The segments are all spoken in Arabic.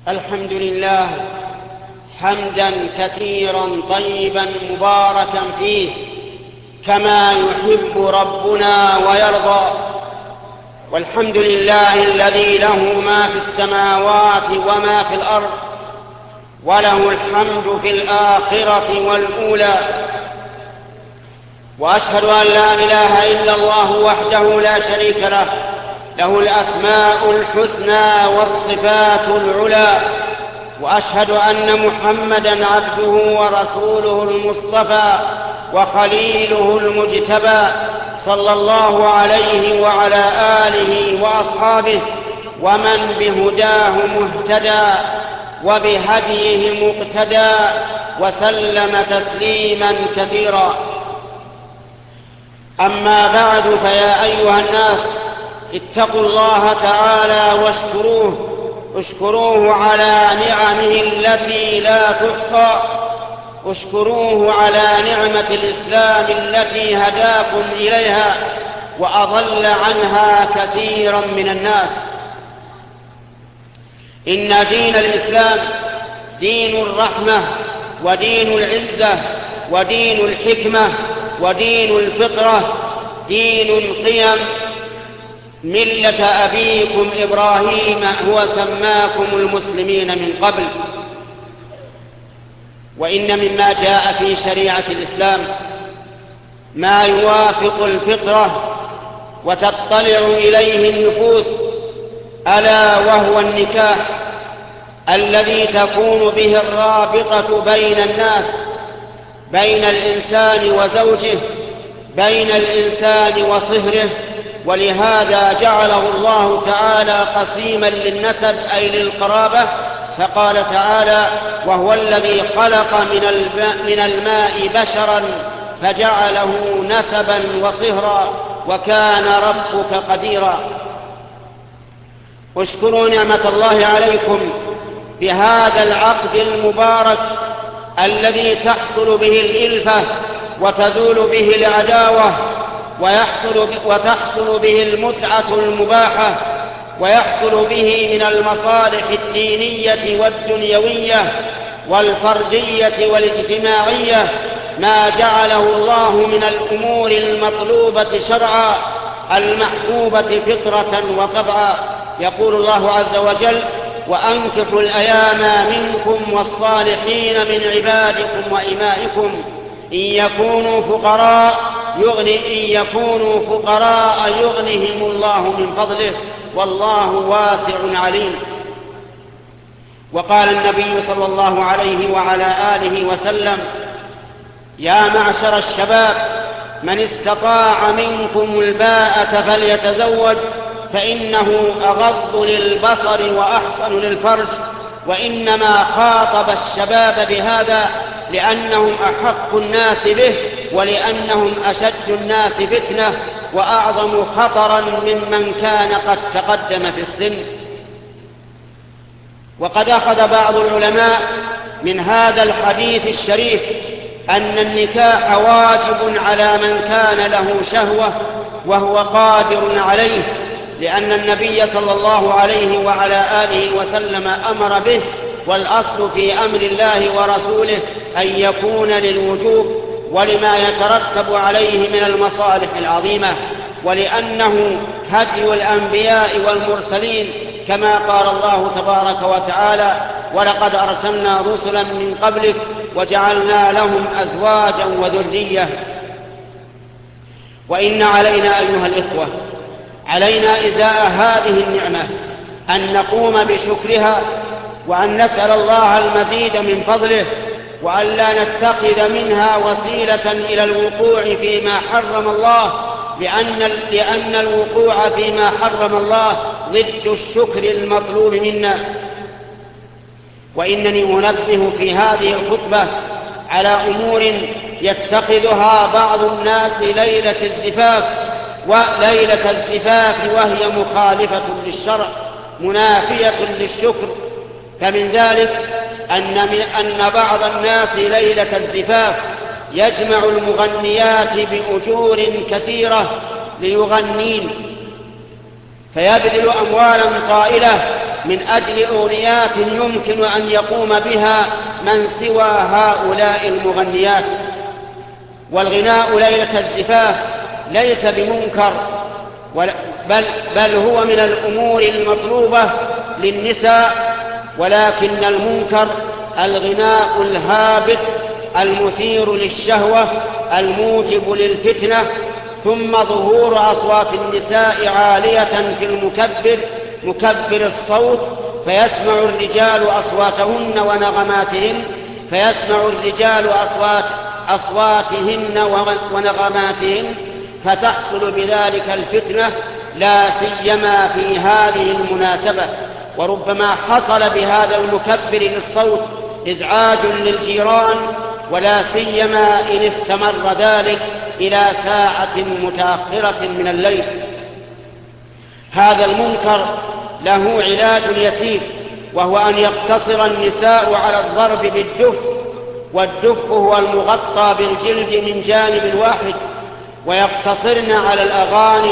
الحمد لله حمدا كثيرا طيبا مباركا فيه كما يحب ربنا ويرضى. والحمد لله الذي له ما في السماوات وما في الأرض، وله الحمد في الآخرة والأولى. وأشهد أن لا إله إلا الله وحده لا شريك له، له الأسماء الحسنى والصفات العلى. وأشهد أن محمدًا عبده ورسوله المصطفى وخليله المجتبى، صلى الله عليه وعلى آله وأصحابه ومن بهداه مهتدى وبهديه مقتدى، وسلم تسليما كثيرا. أما بعد، فيا أيها الناس، اتقوا الله تعالى اشكروه على نعمه التي لا تحصى. اشكروه على نعمة الإسلام التي هداكم إليها وأضل عنها كثيرا من الناس. إن دين الإسلام دين الرحمة ودين العزة ودين الحكمة ودين الفطرة، دين القيم، ملة أبيكم إبراهيم هو سماكم المسلمين من قبل. وإن مما جاء في شريعة الإسلام ما يوافق الفطرة وتطلع إليه النفوس، ألا وهو النكاح الذي تكون به الرابطة بين الناس، بين الإنسان وزوجه، بين الإنسان وصهره. ولهذا جعله الله تعالى قسيما للنسب أي للقرابة، فقال تعالى: وهو الذي خلق من الماء بشرا فجعله نسبا وصهرا وكان ربك قديرا. اشكروا نعمة الله عليكم بهذا العقد المبارك الذي تحصل به الإلفة وتزول به العداوة وتحصل به المتعة المباحة، ويحصل به من المصالح الدينية والدنيوية والفردية والاجتماعية ما جعله الله من الأمور المطلوبة شرعا المحبوبة فطرة وطبعا. يقول الله عز وجل: وأنكحوا الأيام منكم والصالحين من عبادكم وإمائكم إن يكونوا فقراء يغنهم الله من فضله والله واسع عليم. وقال النبي صلى الله عليه وعلى آله وسلم: يا معشر الشباب، من استطاع منكم الباءة فليتزوج، فإنه أغض للبصر وأحصن للفرج. وإنما خاطب الشباب بهذا لأنهم أحق الناس به، ولأنهم أشد الناس فتنة وأعظم خطرا ممن كان قد تقدم في السن. وقد أخذ بعض العلماء من هذا الحديث الشريف أن النكاح واجب على من كان له شهوة وهو قادر عليه، لأن النبي صلى الله عليه وعلى آله وسلم أمر به، والأصل في أمر الله ورسوله أن يكون للوجوب ولما يترتب عليه من المصالح العظيمة، ولأنه هدي الأنبياء والمرسلين، كما قال الله تبارك وتعالى: ولقد أرسلنا رسلا من قبلك وجعلنا لهم أزواجا وذرية. وإن علينا أيها الإخوة، علينا إزاء هذه النعمة أن نقوم بشكرها، وأن نسأل الله المزيد من فضله، وأن لا نتخذ منها وسيلة إلى الوقوع فيما حرم الله، لأن الوقوع فيما حرم الله ضد الشكر المطلوب منا. وإنني أنبه في هذه الخطبة على أمور يتخذها بعض الناس ليلة الزفاف، وهي مخالفة للشرع منافية للشكر. فمن ذلك أن بعض الناس ليلة الزفاف يجمع المغنيات بأجور كثيرة ليغنين، فيبذل أموالا طائلة من أجل أغنيات يمكن أن يقوم بها من سوى هؤلاء المغنيات. والغناء ليلة الزفاف ليس بمنكر، بل هو من الأمور المطلوبة للنساء، ولكن المنكر الغناء الهابط المثير للشهوة الموجب للفتنة، ثم ظهور أصوات النساء عالية في مكبر الصوت، فيسمع الرجال أصواتهن ونغماتهن فتحصل بذلك الفتنة، لا سيما في هذه المناسبة. وربما حصل بهذا المكبر للصوت إزعاج للجيران، ولا سيما إن استمر ذلك إلى ساعة متأخرة من الليل. هذا المنكر له علاج يسير، وهو أن يقتصر النساء على الضرب بالدف، والدف هو المغطى بالجلد من جانب واحد، ويقتصرن على الأغاني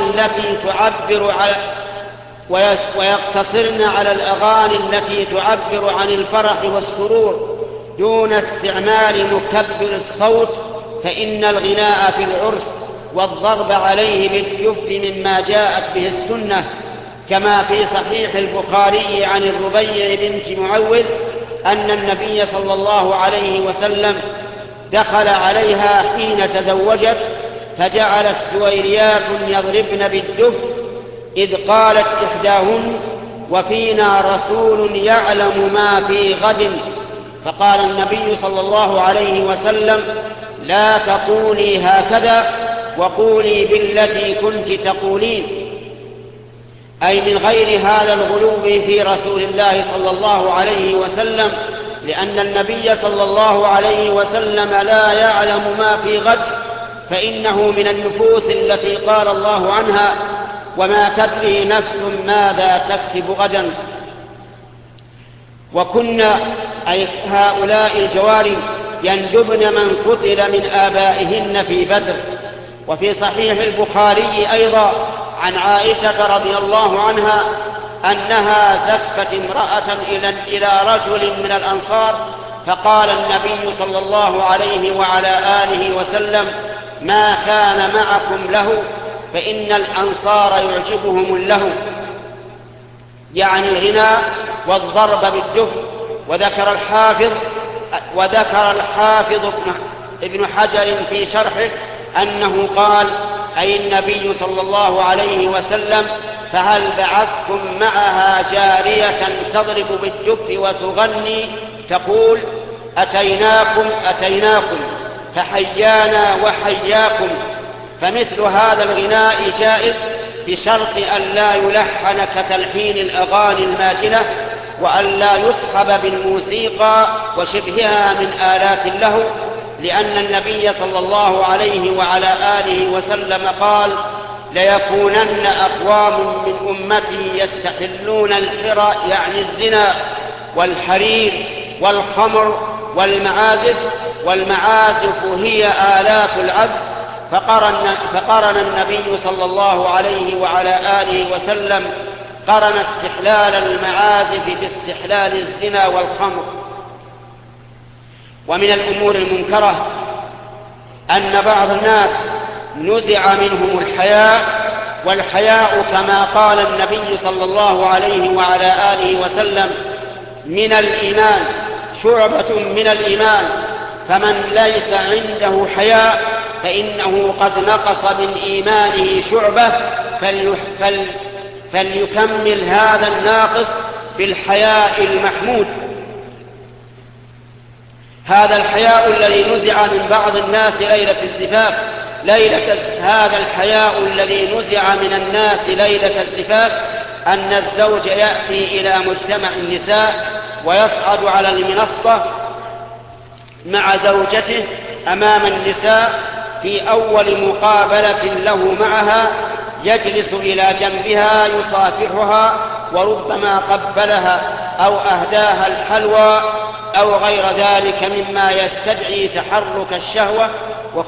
التي تعبر عن الفرح والسرور دون استعمال مكبر الصوت، فإن الغناء في العرس والضرب عليه بالدف مما جاءت به السنة، كما في صحيح البخاري عن الربيع بنت معوذ أن النبي صلى الله عليه وسلم دخل عليها حين تزوجت، فجعلت جويريات يضربن بالدف، إذ قالت إحداهن: وفينا رسول يعلم ما في غد. فقال النبي صلى الله عليه وسلم: لا تقولي هكذا، وقولي بالتي كنت تقولين، أي من غير هذا الغلو في رسول الله صلى الله عليه وسلم، لأن النبي صلى الله عليه وسلم لا يعلم ما في غد، فإنه من النفوس التي قال الله عنها: وما تدري نفس ماذا تكسب غدا. وكنا أي هؤلاء الجواري يندبن من قتل من آبائهن في بدر. وفي صحيح البخاري أيضا عن عائشة رضي الله عنها أنها زفت امرأة إلى رجل من الأنصار، فقال النبي صلى الله عليه وعلى آله وسلم: ما كان معكم له، فإن الأنصار يعجبهم اللهو، يعني الغناء والضرب بالدف. وذكر الحافظ ابن حجر في شرحه أنه قال: أي النبي صلى الله عليه وسلم: فهل بعثتم معها جارية تضرب بالدف وتغني تقول: أتيناكم فحيانا وحياكم؟ فمثل هذا الغناء جائز بشرط أن لا يلحن كتلحين الأغاني الماجنة، وأن لا يصحب بالموسيقى وشبهها من آلات اللهو، لأن النبي صلى الله عليه وعلى آله وسلم قال: ليكونن أقوام من أمتي يستحلون الحرى، يعني الزنا والحرير والخمر والمعازف هي آلات العزف. فقرن النبي صلى الله عليه وعلى آله وسلم قرن استحلال المعازف باستحلال الزنا والخمر. ومن الأمور المنكرة أن بعض الناس نزع منهم الحياء، والحياء كما قال النبي صلى الله عليه وعلى آله وسلم: من الإيمان، شعبة من الإيمان، فمن ليس عنده حياء فإنه قد نقص من إيمانه شعبة، فليكمل هذا الناقص بالحياء المحمود. هذا الحياء الذي نزع من بعض الناس ليلة الزفاف، هذا الحياء الذي نزع من الناس ليلة الزفاف أن الزوج يأتي إلى مجتمع النساء ويصعد على المنصة مع زوجته أمام النساء في أول مقابلة له معها، يجلس إلى جنبها يصافحها، وربما قبلها أو أهداها الحلوى أو غير ذلك مما يستدعي تحرك الشهوة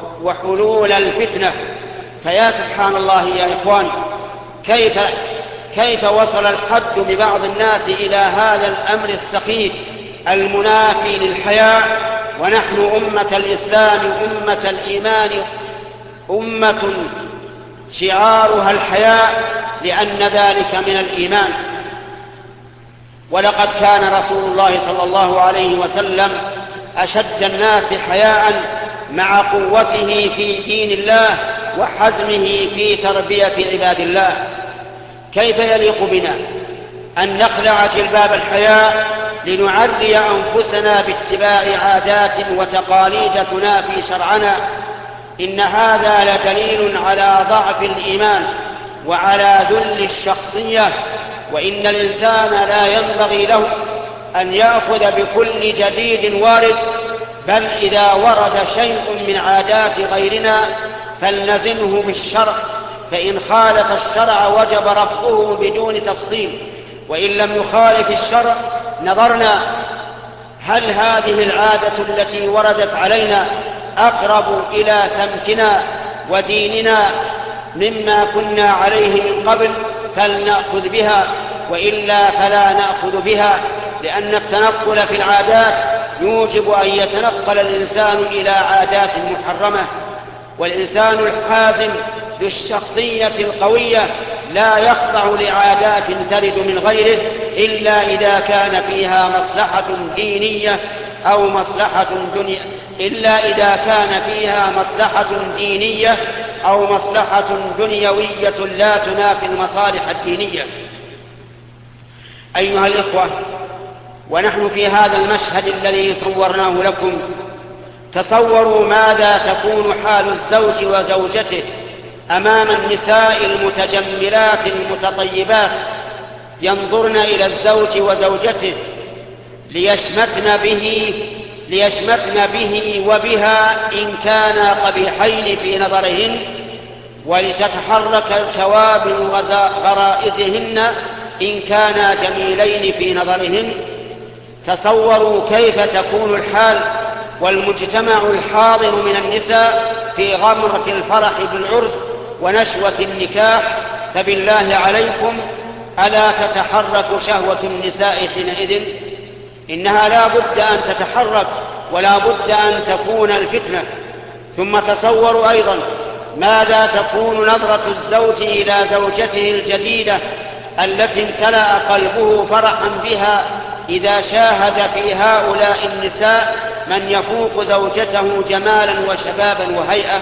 وحلول الفتنة. فيا سبحان الله يا إخوان، كيف وصل الحد ببعض الناس إلى هذا الأمر السخيف المنافي للحياء، ونحن أمة الإسلام أمة الإيمان أمة شعارها الحياء، لأن ذلك من الإيمان. ولقد كان رسول الله صلى الله عليه وسلم أشد الناس حياء مع قوته في دين الله وحزمه في تربية عباد الله. كيف يليق بنا أن نخلع جلباب الحياء لنعري أنفسنا باتباع عادات وتقاليد تنافي شرعنا؟ إن هذا لدليل على ضعف الإيمان وعلى ذل الشخصية، وإن الإنسان لا ينبغي له أن يأخذ بكل جديد وارد، بل إذا ورد شيء من عادات غيرنا فلنزنه بالشرع، فإن خالف الشرع وجب رفضه بدون تفصيل، وإن لم يخالف الشرع نظرنا هل هذه العادة التي وردت علينا أقرب إلى سمتنا وديننا مما كنا عليه من قبل فلنأخذ بها، وإلا فلا نأخذ بها، لأن التنقل في العادات يوجب أن يتنقل الإنسان إلى عادات محرمة. والإنسان الحازم ذو الشخصية القوية لا يخضع لعادات ترد من غيره إلا إذا كان فيها مصلحة دينية أو مصلحة دنيوية لا تنافي المصالح الدينية. أيها الإخوة، ونحن في هذا المشهد الذي صورناه لكم، تصوروا ماذا تكون حال الزوج وزوجته أمام النساء المتجملات المتطيبات ينظرن إلى الزوج وزوجته ليشمتن به وبها إن كانا قبيحين في نظرهن، ولتتحرك كوابل غرائزهن إن كانا جميلين في نظرهن. تصوروا كيف تكون الحال والمجتمع الحاضر من النساء في غمرة الفرح بالعرس ونشوة النكاح، فبالله عليكم ألا تتحرك شهوة النساء حينئذ؟ إنها لا بد أن تتحرك ولا بد أن تكون الفتنة. ثم تصوروا أيضا ماذا تكون نظرة الزوج إلى زوجته الجديدة التي امتلأ قلبه فرحا بها إذا شاهد في هؤلاء النساء من يفوق زوجته جمالا وشبابا وهيئة.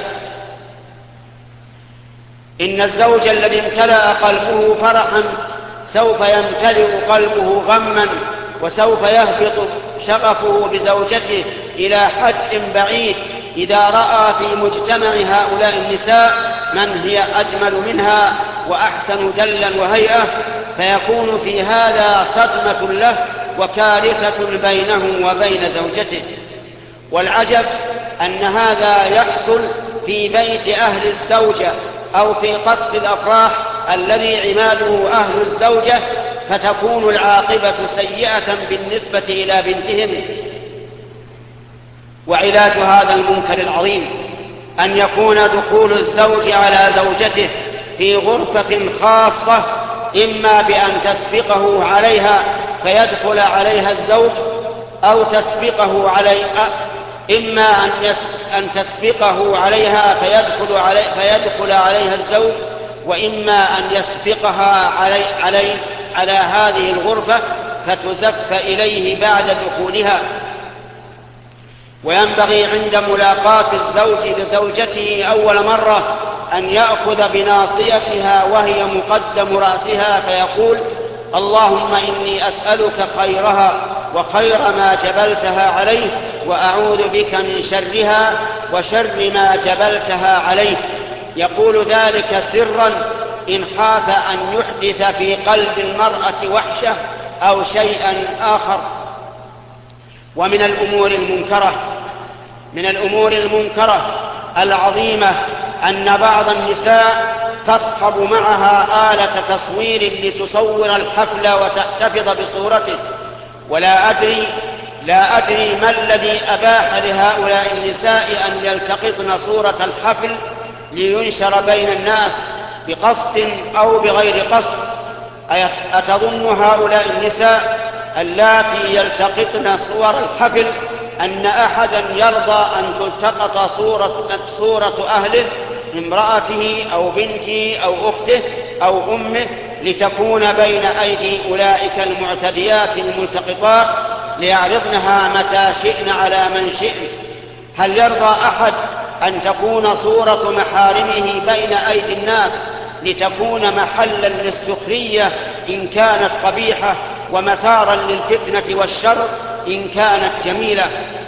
إن الزوج الذي امتلأ قلبه فرحا سوف يمتلئ قلبه غما، وسوف يهبط شغفه بزوجته إلى حد بعيد إذا رأى في مجتمع هؤلاء النساء من هي أجمل منها وأحسن دلا وهيئة، فيكون في هذا صدمة له وكارثة بينه وبين زوجته. والعجب أن هذا يحصل في بيت أهل الزوجة أو في قصر الأفراح الذي عماده أهل الزوجة، فتكون العاقبة سيئة بالنسبة إلى بنتهم. وعلاج هذا المنكر العظيم أن يكون دخول الزوج على زوجته في غرفة خاصة، إما بأن تسبقه عليها فيدخل عليها الزوج، أو تسبقه إما أن تسبقه عليها فيدخل عليها الزوج، وإما أن يسبقها على هذه الغرفة فتزف إليه بعد دخولها. وينبغي عند ملاقاة الزوج لزوجته أول مرة أن يأخذ بناصيتها وهي مقدم رأسها فيقول: اللهم إني أسألك خيرها وخير ما جبلتها عليه، وأعوذ بك من شرها وشر ما جبلتها عليه. يقول ذلك سرا إن خاف أن يحدث في قلب المرأة وحشة أو شيئا آخر. ومن الأمور المنكرة العظيمة أن بعض النساء تصحب معها آلة تصوير لتصور الحفل وتحتفظ بصورته، لا أدري ما الذي أباح لهؤلاء النساء أن يلتقطن صورة الحفل لينشر بين الناس بقصد أو بغير قصد، أتظن هؤلاء النساء اللاتي يلتقطن صور الحفل أن أحدا يرضى أن تلتقط صورة أهله، امرأته أو بنته أو أخته أو أمه، لتكون بين أيدي أولئك المعتديات الملتقطات ليعرضنها متى شئن على من شئن؟ هل يرضى أحد أن تكون صورة محارمه بين أيدي الناس لتكون محلا للسخرية إن كانت قبيحة، ومثارا للفتنة والشر إن كانت جميلة؟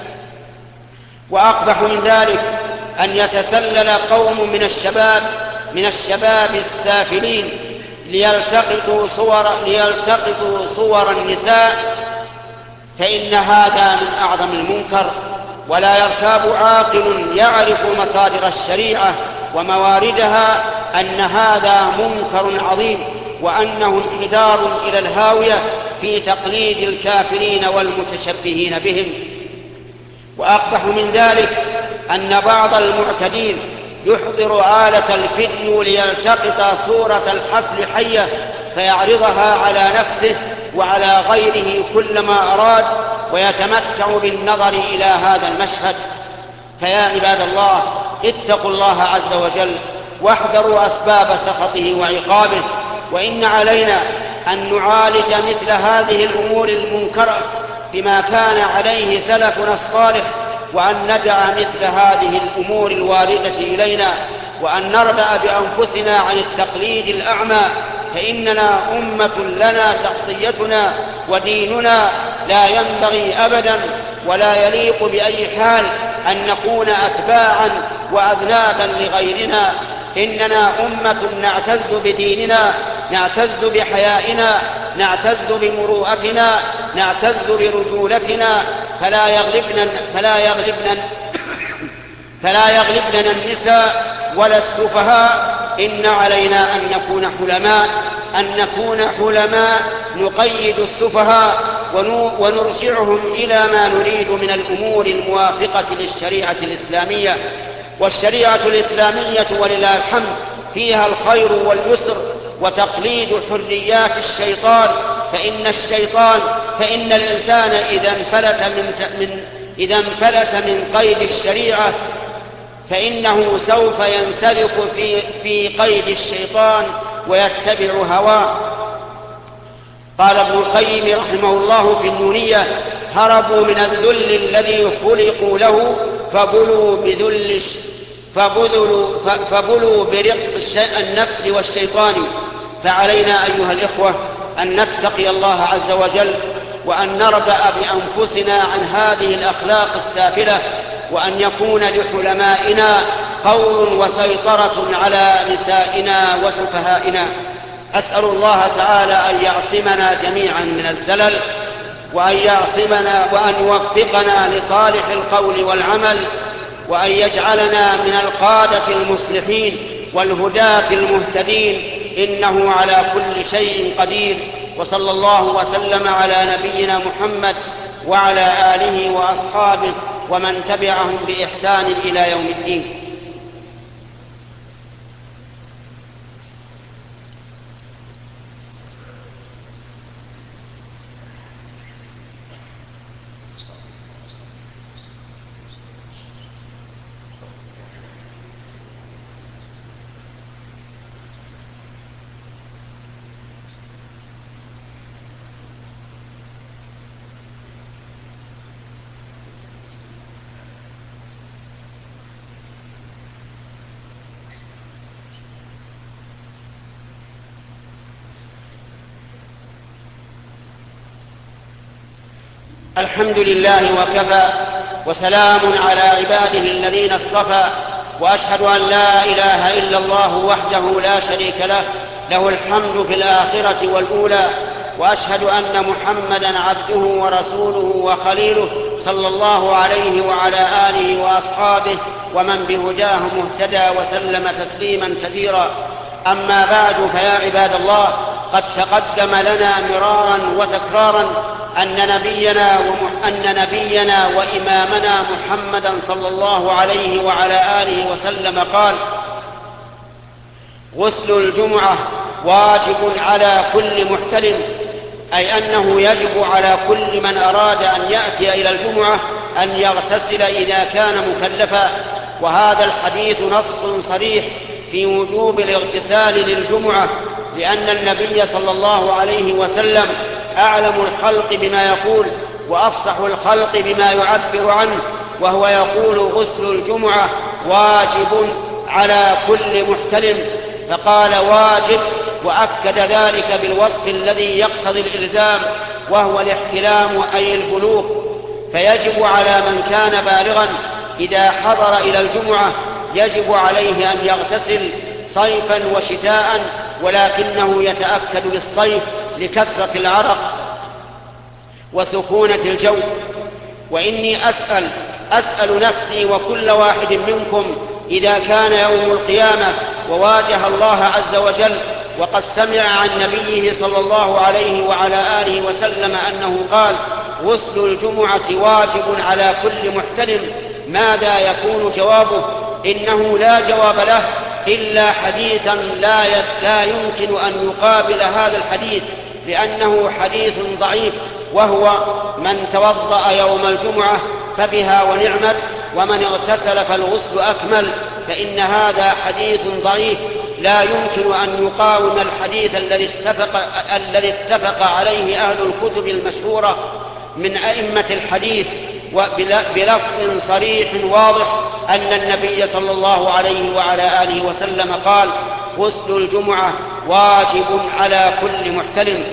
وأقبح من ذلك أن يتسلل قوم من الشباب السافلين ليلتقطوا صور النساء، فإن هذا من أعظم المنكر. ولا يرتاب عاقل يعرف مصادر الشريعة ومواردها أن هذا منكر عظيم، وأنه انحدار إلى الهاوية في تقليد الكافرين والمتشبهين بهم. وأقبح من ذلك أن بعض المعتدين يحضر آلة الفيديو ليلتقط صورة الحفل حية فيعرضها على نفسه وعلى غيره كلما أراد، ويتمتع بالنظر إلى هذا المشهد. فيا عباد الله، اتقوا الله عز وجل واحذروا أسباب سخطه وعقابه، وإن علينا أن نعالج مثل هذه الأمور المنكرة بما كان عليه سلفنا الصالح، وأن ندع مثل هذه الأمور الواردة إلينا، وأن نربأ بأنفسنا عن التقليد الأعمى، فإننا أمة لنا شخصيتنا وديننا، لا ينبغي أبدا ولا يليق بأي حال أن نكون أتباعا وأذنابا لغيرنا. إننا أمة نعتز بديننا، نعتز بحيائنا، نعتز بمروءتنا، نعتز برجولتنا، فلا يغلبنا النساء ولا السفهاء. إن علينا أن نكون حلماء نقيد السفهاء ونرجعهم إلى ما نريد من الأمور الموافقة للشريعة الإسلامية. والشريعة الإسلامية ولله الحمد فيها الخير واليسر وتقليد حريات الشيطان، فإن الإنسان إذا انفلت من قيد الشريعة فإنه سوف ينسلخ في قيد الشيطان ويتبع هواه. قال ابن القيم رحمه الله في النونية: هربوا من الذل الذي خلقوا له فبلوا برق النفس والشيطان. فعلينا أيها الإخوة أن نتقي الله عز وجل، وأن نربأ بأنفسنا عن هذه الأخلاق السافلة، وأن يكون لحلمائنا قول وسيطرة على نسائنا وسفهائنا. أسأل الله تعالى أن يعصمنا جميعا من الزلل، وأن يوفقنا لصالح القول والعمل، وأن يجعلنا من القادة المصلحين والهداة المهتدين، إنه على كل شيء قدير. وصلى الله وسلم على نبينا محمد وعلى آله وأصحابه ومن تبعهم بإحسان إلى يوم الدين. الحمد لله وكفى، وسلام على عباده الذين اصطفى، وأشهد أن لا إله إلا الله وحده لا شريك له، له الحمد في الآخرة والأولى، وأشهد أن محمدا عبده ورسوله وخليله، صلى الله عليه وعلى آله وأصحابه ومن بهداه مهتدى، وسلم تسليما كثيرا. أما بعد، فيا عباد الله، قد تقدم لنا مرارا وتكرارا أن نبينا وإمامنا محمدا صلى الله عليه وعلى آله وسلم قال: غسل الجمعة واجب على كل محتلم، أي أنه يجب على كل من أراد أن يأتي إلى الجمعة أن يغتسل إذا كان مكلفا. وهذا الحديث نص صريح في وجوب الاغتسال للجمعة، لأن النبي صلى الله عليه وسلم أعلم الخلق بما يقول وأفصح الخلق بما يعبر عنه، وهو يقول غسل الجمعة واجب على كل محتلم، فقال واجب وأكد ذلك بالوصف الذي يقتضي الإلزام وهو الاحتلام أي البلوغ. فيجب على من كان بالغا إذا حضر إلى الجمعة يجب عليه أن يغتسل صيفا وشتاء، ولكنه يتأكد بالصيف لكثرة العرق وسخونة الجو. وإني أسأل نفسي وكل واحد منكم إذا كان يوم القيامة وواجه الله عز وجل وقد سمع عن نبيه صلى الله عليه وعلى آله وسلم أنه قال غسل الجمعة واجب على كل محتلم، ماذا يكون جوابه؟ إنه لا جواب له إلا حديثا لا يمكن أن يقابل هذا الحديث، لأنه حديث ضعيف، وهو من توضأ يوم الجمعة فبها ونعمت، ومن اغتسل فالغسل أكمل. فإن هذا حديث ضعيف لا يمكن أن يقاوم الحديث الذي اتفق عليه أهل الكتب المشهورة من أئمة الحديث بلفظ صريح واضح أن النبي صلى الله عليه وعلى آله وسلم قال غسل الجمعة واجب على كل محتلم.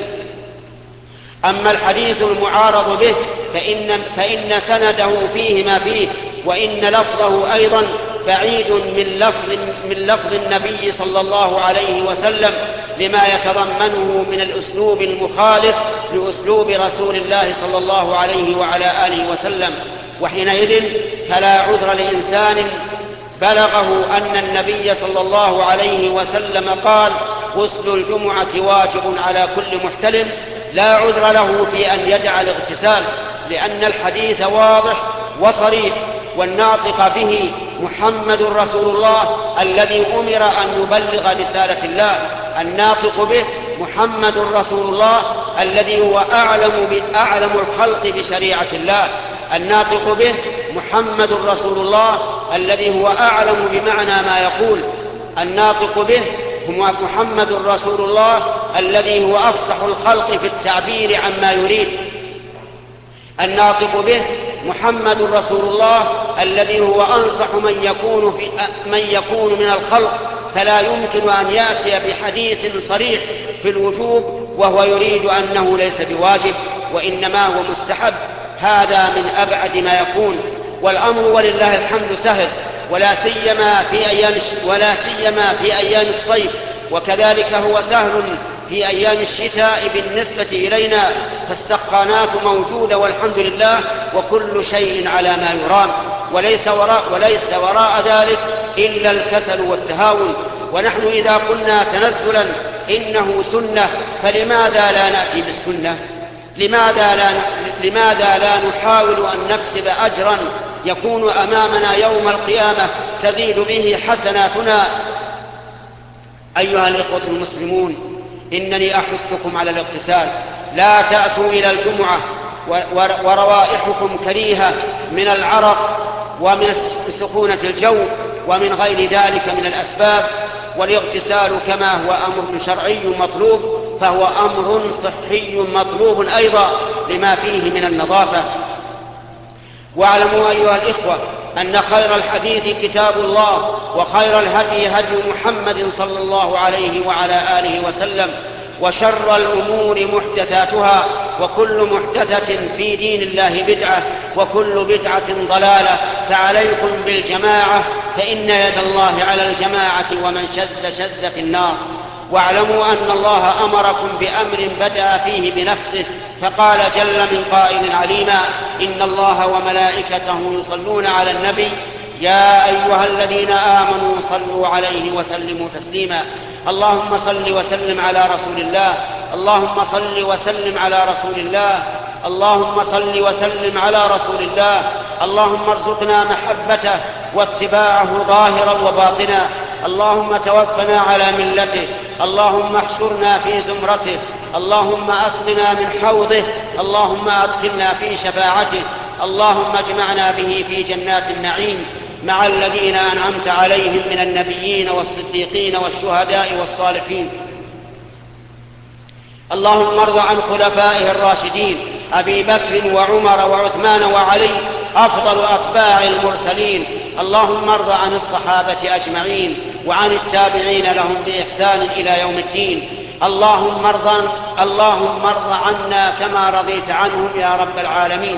أما الحديث المعارض به فإن سنده فيه ما فيه، وإن لفظه أيضا بعيد من لفظ النبي صلى الله عليه وسلم لما يتضمنه من الأسلوب المخالف لأسلوب رسول الله صلى الله عليه وعلى آله وسلم. وحينئذ فلا عذر لإنسان بلغه أن النبي صلى الله عليه وسلم قال غسل الجمعة واجب على كل محتلم، لا عذر له في أن يدع الاغتسال، لأن الحديث واضح وصريح، والناطق به محمد رسول الله الذي أمر أن يبلغ رسالة الله. الناطق به محمد رسول الله الذي هو أعلم الخلق بشريعة الله. الناطق به محمد رسول الله الذي هو أعلم بمعنى ما يقول. الناطق به هو محمد رسول الله الذي هو أفصح الخلق في التعبير عما يريد. الناطق به محمد رسول الله الذي هو أنصح من يكون من الخلق، فلا يمكن أن يأتي بحديث صريح في الوجوب وهو يريد أنه ليس بواجب وإنما هو مستحب. هذا من أبعد ما يكون، والأمر ولله الحمد سهل، ولا سيما في أيام الصيف، وكذلك هو سهل في أيام الشتاء بالنسبة إلينا، فالسقانات موجودة والحمد لله، وكل شيء على ما يرام، وليس وراء ذلك إلا الكسل والتهاون. ونحن إذا قلنا تنزلا إنه سنة، فلماذا لا نأتي بالسنة؟ لماذا لا نحاول أن نكسب أجرا يكون أمامنا يوم القيامة تزيد به حسناتنا؟ أيها الإخوة المسلمون، إنني أحثكم على الاغتسال، لا تأتوا إلى الجمعة وروائحكم كريهة من العرق ومن سخونة الجو ومن غير ذلك من الأسباب. والاغتسال كما هو أمر شرعي مطلوب فهو أمر صحي مطلوب أيضا لما فيه من النظافة. واعلموا أيها الإخوة أن خير الحديث كتاب الله، وخير الهدي هدي محمد صلى الله عليه وعلى آله وسلم، وشر الأمور محدثاتها، وكل محدثة في دين الله بدعة، وكل بدعة ضلالة. فعليكم بالجماعة، فإن يد الله على الجماعة، ومن شذ في النار. واعلموا أن الله أمركم بأمر بدأ فيه بنفسه، فقال جل من قائل عليما: إن الله وملائكته يصلون على النبي يا أيها الذين آمنوا صلوا عليه وسلموا تسليما. اللهم صل وسلم على رسول الله، اللهم صل وسلم على رسول الله، اللهم صل وسلم على رسول الله. اللهم ارزقنا محبته واتباعه ظاهرا وباطنا. اللهم توفنا على ملته، اللهم احشرنا في زمرته، اللهم أسقنا من حوضه، اللهم أدخلنا في شفاعته، اللهم اجمعنا به في جنات النعيم مع الذين أنعمت عليهم من النبيين والصديقين والشهداء والصالحين. اللهم ارض عن خلفائه الراشدين أبي بكر وعمر وعثمان وعلي أفضل أتباع المرسلين. اللهم ارض عن الصحابة أجمعين وعن التابعين لهم بإحسان إلى يوم الدين. اللهم ارض عنا كما رضيت عنهم يا رب العالمين.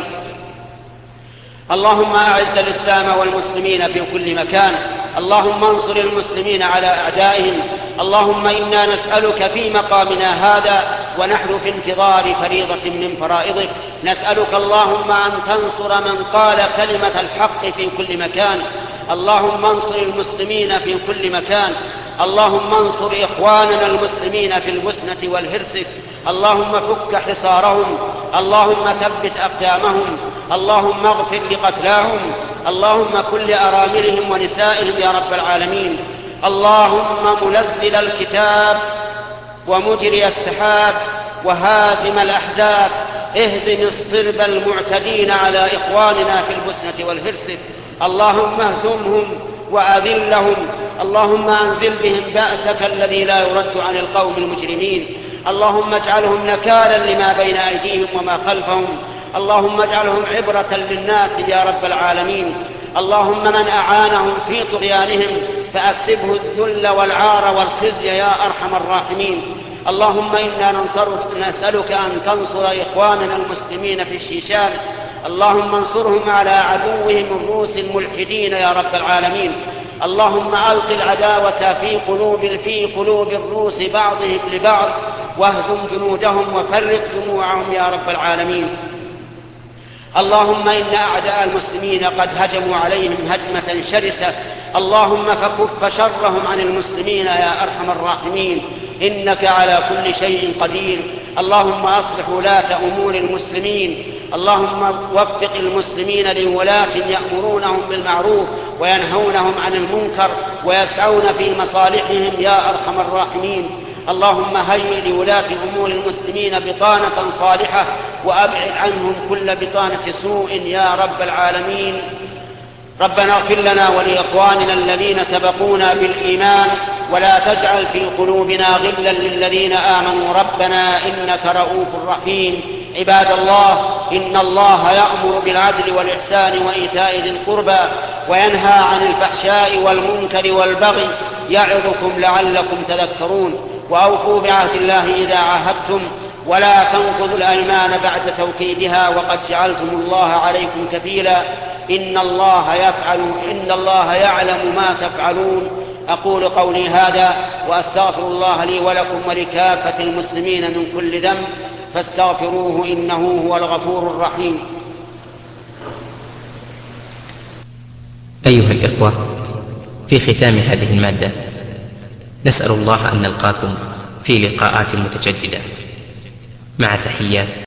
اللهم أعز الإسلام والمسلمين في كل مكان، اللهم انصر المسلمين على أعدائهم. اللهم إنا نسألك في مقامنا هذا ونحن في انتظار فريضة من فرائضك، نسألك اللهم أن تنصر من قال كلمة الحق في كل مكان. اللهم انصر المسلمين في كل مكان، اللهم انصر إخواننا المسلمين في البوسنة والهرسك، اللهم فك حصارهم، اللهم ثبت أقدامهم، اللهم اغفر لقتلاهم، اللهم كن لأراملهم ونسائهم يا رب العالمين. اللهم منزل الكتاب ومجري السحاب وهازم الأحزاب، اهزم الصرب المعتدين على إخواننا في البوسنة والهرسك، اللهم اهزمهم وأذلهم، اللهم أنزل بهم بأسك الذي لا يرد عن القوم المجرمين، اللهم اجعلهم نكالا لما بين أيديهم وما خلفهم، اللهم اجعلهم عبرة للناس يا رب العالمين. اللهم من أعانهم في طغيانهم فأكسبه الذل والعار والخزي يا أرحم الراحمين. اللهم إنا نسألك أن تنصر إخواننا المسلمين في الشيشان، اللهم انصرهم على عدوهم الروس الملحدين يا رب العالمين. اللهم ألق العداوة في قلوب الروس بعضهم لبعض، واهزم جنودهم وفرق جموعهم يا رب العالمين. اللهم إن أعداء المسلمين قد هجموا عليهم هجمة شرسة، اللهم فكف شرهم عن المسلمين يا أرحم الراحمين، إنك على كل شيء قدير. اللهم أصلح ولاة أمور المسلمين، اللهم وفق المسلمين لولاة يأمرونهم بالمعروف وينهونهم عن المنكر ويسعون في مصالحهم يا أرحم الراحمين. اللهم هيئ لولاة أمور المسلمين بطانة صالحة وأبعد عنهم كل بطانة سوء يا رب العالمين. ربنا اغفر لنا ولإخواننا الذين سبقونا بالإيمان ولا تجعل في قلوبنا غلا للذين آمنوا ربنا إنك رؤوف رحيم. عباد الله، إن الله يأمر بالعدل والإحسان وإيتاء ذي القربى وينهى عن الفحشاء والمنكر والبغي يعظكم لعلكم تذكرون. وأوفوا بعهد الله إذا عاهدتم ولا تنقضوا الأيمان بعد توكيدها وقد جعلتم الله عليكم كفيلا إن الله يعلم ما تفعلون. أقول قولي هذا وأستغفر الله لي ولكم ولكافة المسلمين من كل ذنب فاستغفروه إنه هو الغفور الرحيم. أيها الإخوة، في ختام هذه المادة نسأل الله أن نلقاكم في لقاءات متجددة، مع تحيات